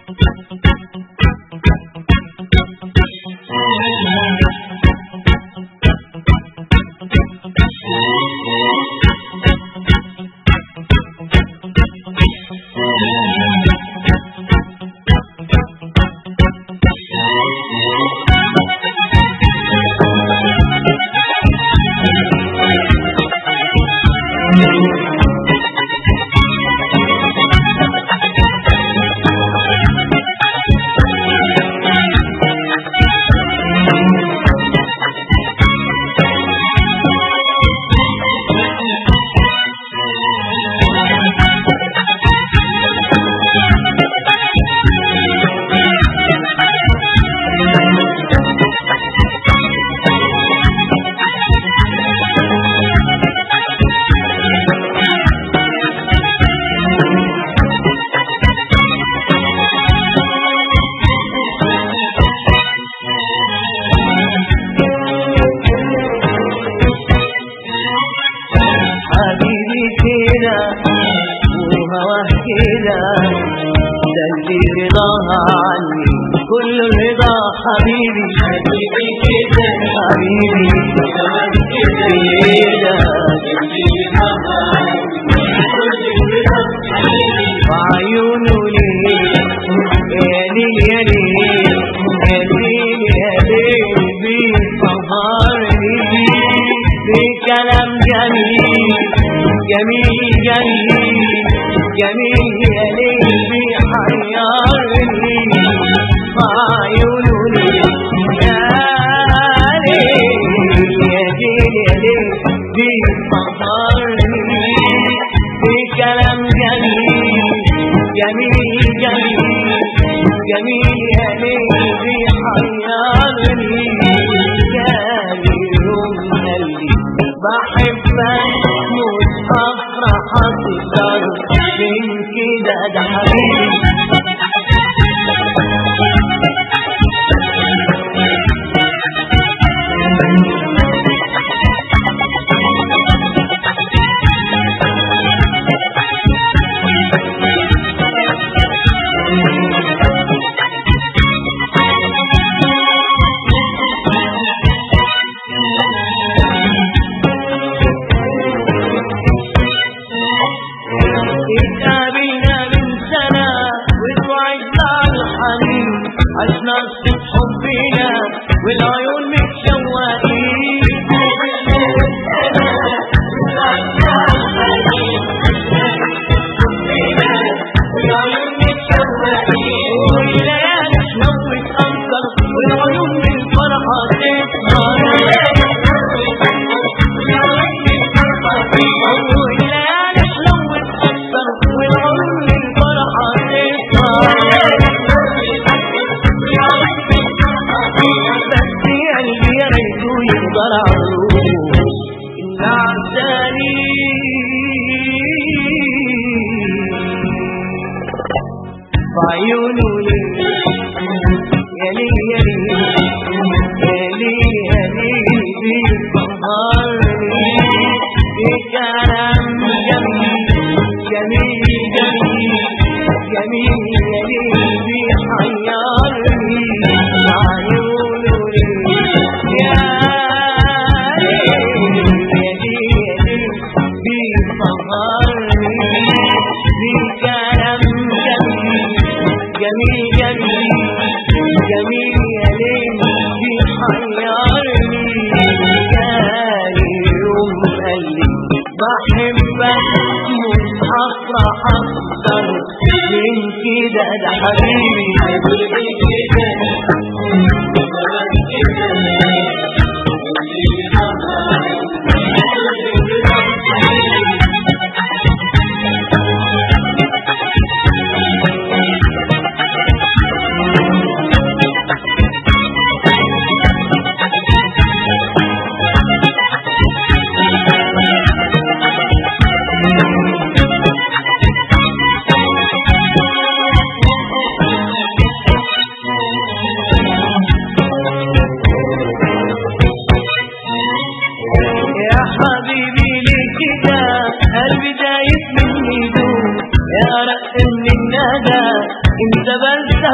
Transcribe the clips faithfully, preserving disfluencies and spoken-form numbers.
ده اللي رضاها عني كل الرضا حبيبي حبيبي كده حبيبي كمان كده الليلة اللي رضاها عني كل الرضا حبيبي وعيونه ليه يا ليل يا ليل يا ليل يا ليل بيسهرني بكلام جميل جميل جميل جميل يا ليل بيحيرني عيونه ليه يا ليل يا ليل يا ليل بيسهرني بكلام جميل جميل جميل جميل يا ليل بيحيرني جالي يوم قلبي بحبك مش هفرح اكتر من كده ده حبيبي عشنا قصة حبنا والعيون متشوقين والعيون متشوقين والليالي تلوث أمطر والعيون من الفرحة تسهر والليالي تلوث أمطر والعيون من الفرحة تسهر قلبي يا ريته يقدر عروضه إن عساني بعيونه ليه يا ليل يا ليل يا ليل يا ليل بيسهرني بكلام جميل جميل جميل جميل يا ليل بيحيرني بعيونه يا ليل يا ليل بيسهرني بكلام جميل جميل جميل يا ليل بيحيرني جالي يوم قلبي بحبك مش هفرح اكتر من كده ده حبيبي حبيبي كده قلبي دايب مني دوب يا رق من الندى انت بس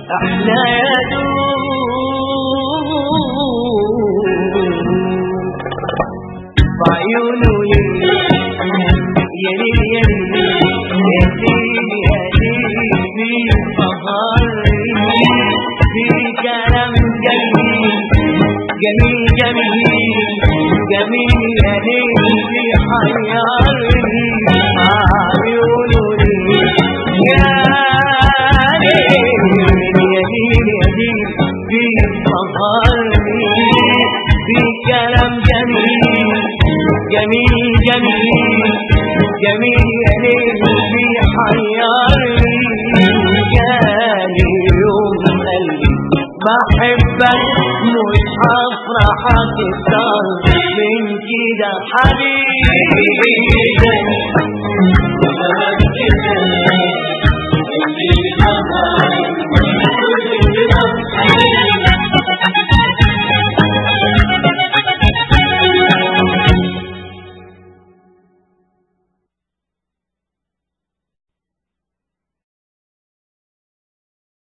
احنا يدوب بعيونه ليه يا ليل يا ليل يا ليل في سهرني في كلام جميل جميل جميل جميل يا ليل بيحيرني عيونه ليه يا ليل يا ليل يا ليل بيسهرني في كلام جميل جميل جميل جميل يا ليل بيحيرني جالي يوم قلبي بحبك مش هفرح اكتر من كده حبيبي